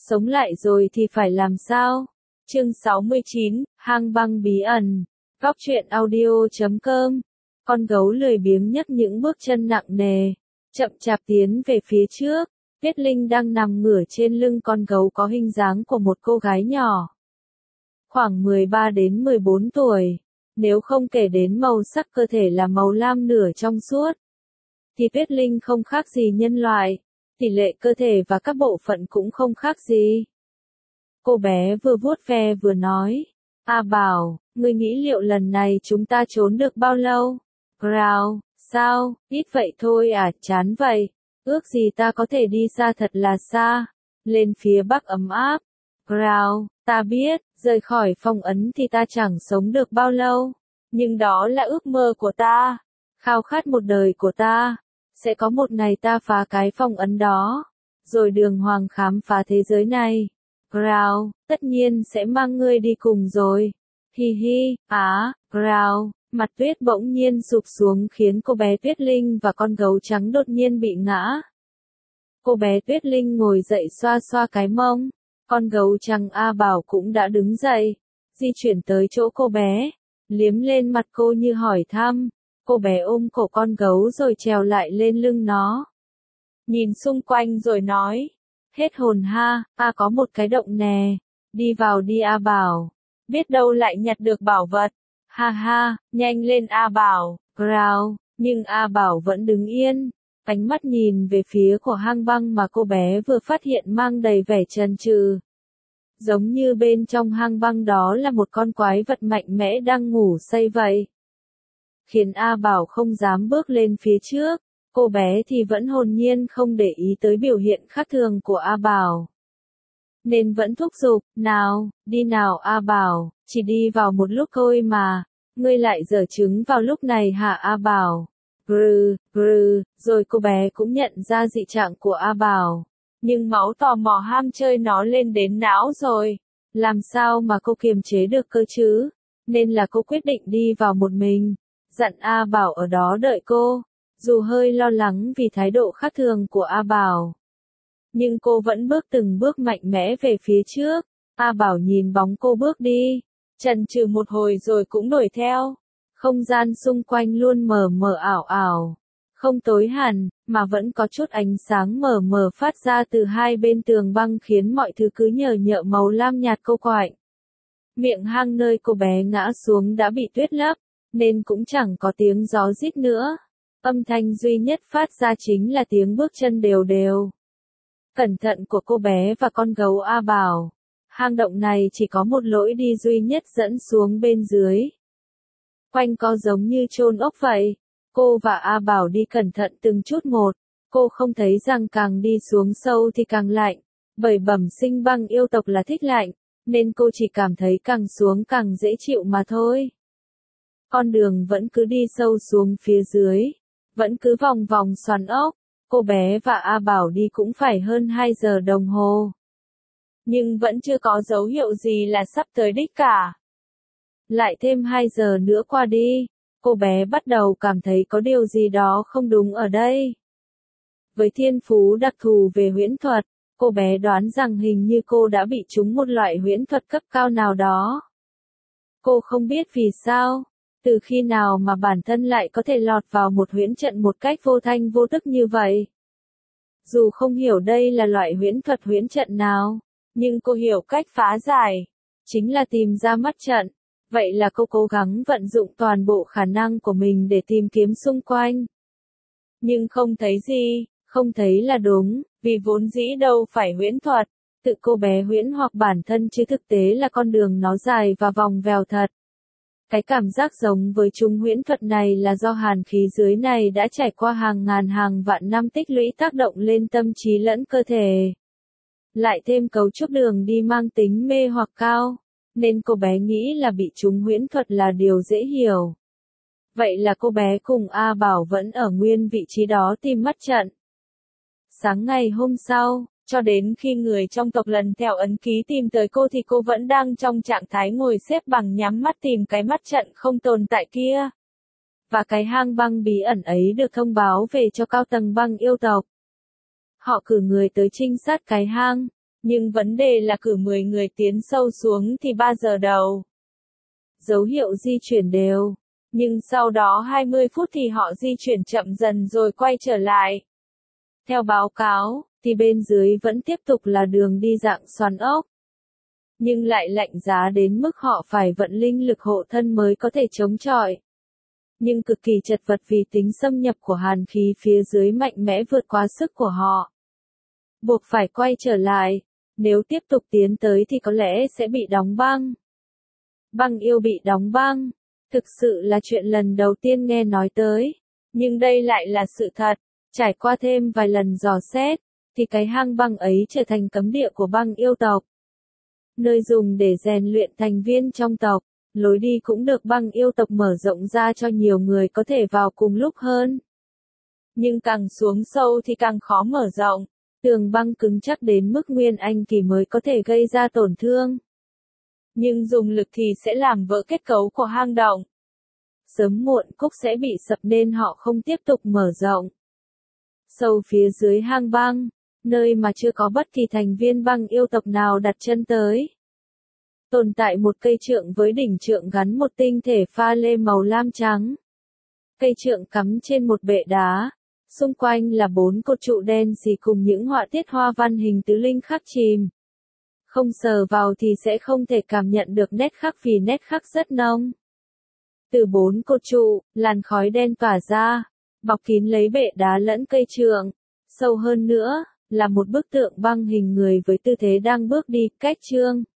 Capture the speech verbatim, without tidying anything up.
Sống lại rồi thì phải làm sao? Chương sáu mươi chín, hang băng bí ẩn. Góc truyện audio chấm com. Con gấu lười biếng nhấc những bước chân nặng nề, chậm chạp tiến về phía trước. Tuyết Linh đang nằm ngửa trên lưng con gấu có hình dáng của một cô gái nhỏ. Khoảng mười ba đến mười bốn tuổi. Nếu không kể đến màu sắc cơ thể là màu lam nửa trong suốt, thì Tuyết Linh không khác gì nhân loại. Tỷ lệ cơ thể và các bộ phận cũng không khác gì. Cô bé vừa vuốt ve vừa nói. A Bảo, ngươi nghĩ liệu lần này chúng ta trốn được bao lâu? Growl, sao, ít vậy thôi à, chán vậy. Ước gì ta có thể đi xa thật là xa. Lên phía bắc ấm áp. Growl, ta biết, rời khỏi phong ấn thì ta chẳng sống được bao lâu. Nhưng đó là ước mơ của ta. Khao khát một đời của ta. Sẽ có một ngày ta phá cái phong ấn đó, rồi đường hoàng khám phá thế giới này. Growl, tất nhiên sẽ mang ngươi đi cùng rồi. Hi hi, á, Growl, mặt tuyết bỗng nhiên sụp xuống khiến cô bé Tuyết Linh và con gấu trắng đột nhiên bị ngã. Cô bé Tuyết Linh ngồi dậy xoa xoa cái mông, con gấu trắng A Bảo cũng đã đứng dậy, di chuyển tới chỗ cô bé, liếm lên mặt cô như hỏi thăm. Cô bé ôm cổ con gấu rồi trèo lại lên lưng nó. Nhìn xung quanh rồi nói. Hết hồn ha, a có một cái động nè. Đi vào đi A Bảo. Biết đâu lại nhặt được bảo vật. Ha ha, nhanh lên A Bảo. Growl, nhưng A Bảo vẫn đứng yên. Ánh mắt nhìn về phía của hang băng mà cô bé vừa phát hiện mang đầy vẻ chần chừ. Giống như bên trong hang băng đó là một con quái vật mạnh mẽ đang ngủ say vậy. Khiến A Bảo không dám bước lên phía trước, cô bé thì vẫn hồn nhiên không để ý tới biểu hiện khác thường của A Bảo. Nên vẫn thúc giục, nào, đi nào A Bảo, chỉ đi vào một lúc thôi mà, ngươi lại giở trứng vào lúc này hả A Bảo? Grừ, grừ, rồi cô bé cũng nhận ra dị trạng của A Bảo. Nhưng máu tò mò ham chơi nó lên đến não rồi, làm sao mà cô kiềm chế được cơ chứ? Nên là cô quyết định đi vào một mình. Dặn A Bảo ở đó đợi cô, dù hơi lo lắng vì thái độ khác thường của A Bảo. Nhưng cô vẫn bước từng bước mạnh mẽ về phía trước. A Bảo nhìn bóng cô bước đi, chần chừ một hồi rồi cũng đuổi theo. Không gian xung quanh luôn mờ mờ ảo ảo, không tối hẳn, mà vẫn có chút ánh sáng mờ mờ phát ra từ hai bên tường băng khiến mọi thứ cứ nhờ nhợ màu lam nhạt cô quạnh. Miệng hang nơi cô bé ngã xuống đã bị tuyết lấp, nên cũng chẳng có tiếng gió rít nữa. Âm thanh duy nhất phát ra chính là tiếng bước chân đều đều. Cẩn thận của cô bé và con gấu A Bảo. Hang động này chỉ có một lối đi duy nhất dẫn xuống bên dưới. Quanh co giống như chôn ốc vậy. Cô và A Bảo đi cẩn thận từng chút một. Cô không thấy rằng càng đi xuống sâu thì càng lạnh. Bởi bẩm sinh băng yêu tộc là thích lạnh, nên cô chỉ cảm thấy càng xuống càng dễ chịu mà thôi. Con đường vẫn cứ đi sâu xuống phía dưới, vẫn cứ vòng vòng xoắn ốc. Cô bé và A Bảo đi cũng phải hơn hai giờ đồng hồ. Nhưng vẫn chưa có dấu hiệu gì là sắp tới đích cả. Lại thêm hai giờ nữa qua đi, cô bé bắt đầu cảm thấy có điều gì đó không đúng ở đây. Với thiên phú đặc thù về huyễn thuật, cô bé đoán rằng hình như cô đã bị trúng một loại huyễn thuật cấp cao nào đó. Cô không biết vì sao. Từ khi nào mà bản thân lại có thể lọt vào một huyễn trận một cách vô thanh vô tức như vậy? Dù không hiểu đây là loại huyễn thuật huyễn trận nào, nhưng cô hiểu cách phá giải, chính là tìm ra mắt trận. Vậy là cô cố gắng vận dụng toàn bộ khả năng của mình để tìm kiếm xung quanh. Nhưng không thấy gì, không thấy là đúng, vì vốn dĩ đâu phải huyễn thuật, tự cô bé huyễn hoặc bản thân chứ thực tế là con đường nó dài và vòng vèo thật. Cái cảm giác giống với chúng huyễn thuật này là do hàn khí dưới này đã trải qua hàng ngàn hàng vạn năm tích lũy tác động lên tâm trí lẫn cơ thể. Lại thêm cấu trúc đường đi mang tính mê hoặc cao, nên cô bé nghĩ là bị chúng huyễn thuật là điều dễ hiểu. Vậy là cô bé cùng A Bảo vẫn ở nguyên vị trí đó tìm mắt trận. Sáng ngày hôm sau, cho đến khi người trong tộc lần theo ấn ký tìm tới cô thì cô vẫn đang trong trạng thái ngồi xếp bằng nhắm mắt tìm cái mắt trận không tồn tại kia. Và cái hang băng bí ẩn ấy được thông báo về cho cao tầng băng yêu tộc. Họ cử người tới trinh sát cái hang, Nhưng vấn đề là cử mười người tiến sâu xuống thì ba giờ đầu. Dấu hiệu di chuyển đều. Nhưng sau đó hai mươi phút thì họ di chuyển chậm dần rồi quay trở lại. Theo báo cáo, thì bên dưới vẫn tiếp tục là đường đi dạng xoắn ốc. Nhưng lại lạnh giá đến mức họ phải vận linh lực hộ thân mới có thể chống chọi. Nhưng cực kỳ chật vật vì tính xâm nhập của hàn khí phía dưới mạnh mẽ vượt quá sức của họ. Buộc phải quay trở lại. Nếu tiếp tục tiến tới thì có lẽ sẽ bị đóng băng. Băng yêu bị đóng băng. Thực sự là chuyện lần đầu tiên nghe nói tới. Nhưng đây lại là sự thật. Trải qua thêm vài lần dò xét, thì cái hang băng ấy trở thành cấm địa của băng yêu tộc. Nơi dùng để rèn luyện thành viên trong tộc. Lối đi cũng được băng yêu tộc mở rộng ra cho nhiều người có thể vào cùng lúc hơn. Nhưng càng xuống sâu thì càng khó mở rộng. Tường băng cứng chắc đến mức Nguyên Anh kỳ mới có thể gây ra tổn thương. Nhưng dùng lực thì sẽ làm vỡ kết cấu của hang động. Sớm muộn cúc sẽ bị sập nên họ không tiếp tục mở rộng. Sâu phía dưới hang băng, nơi mà chưa có bất kỳ thành viên băng yêu tộc nào đặt chân tới. Tồn tại một cây trượng với đỉnh trượng gắn một tinh thể pha lê màu lam trắng. Cây trượng cắm trên một bệ đá. Xung quanh là bốn cột trụ đen xì cùng những họa tiết hoa văn hình tứ linh khắc chìm. Không sờ vào thì sẽ không thể cảm nhận được nét khắc vì nét khắc rất nông. Từ bốn cột trụ, làn khói đen tỏa ra, bọc kín lấy bệ đá lẫn cây trượng. Sâu hơn nữa, là một bức tượng băng hình người với tư thế đang bước đi, cách chương.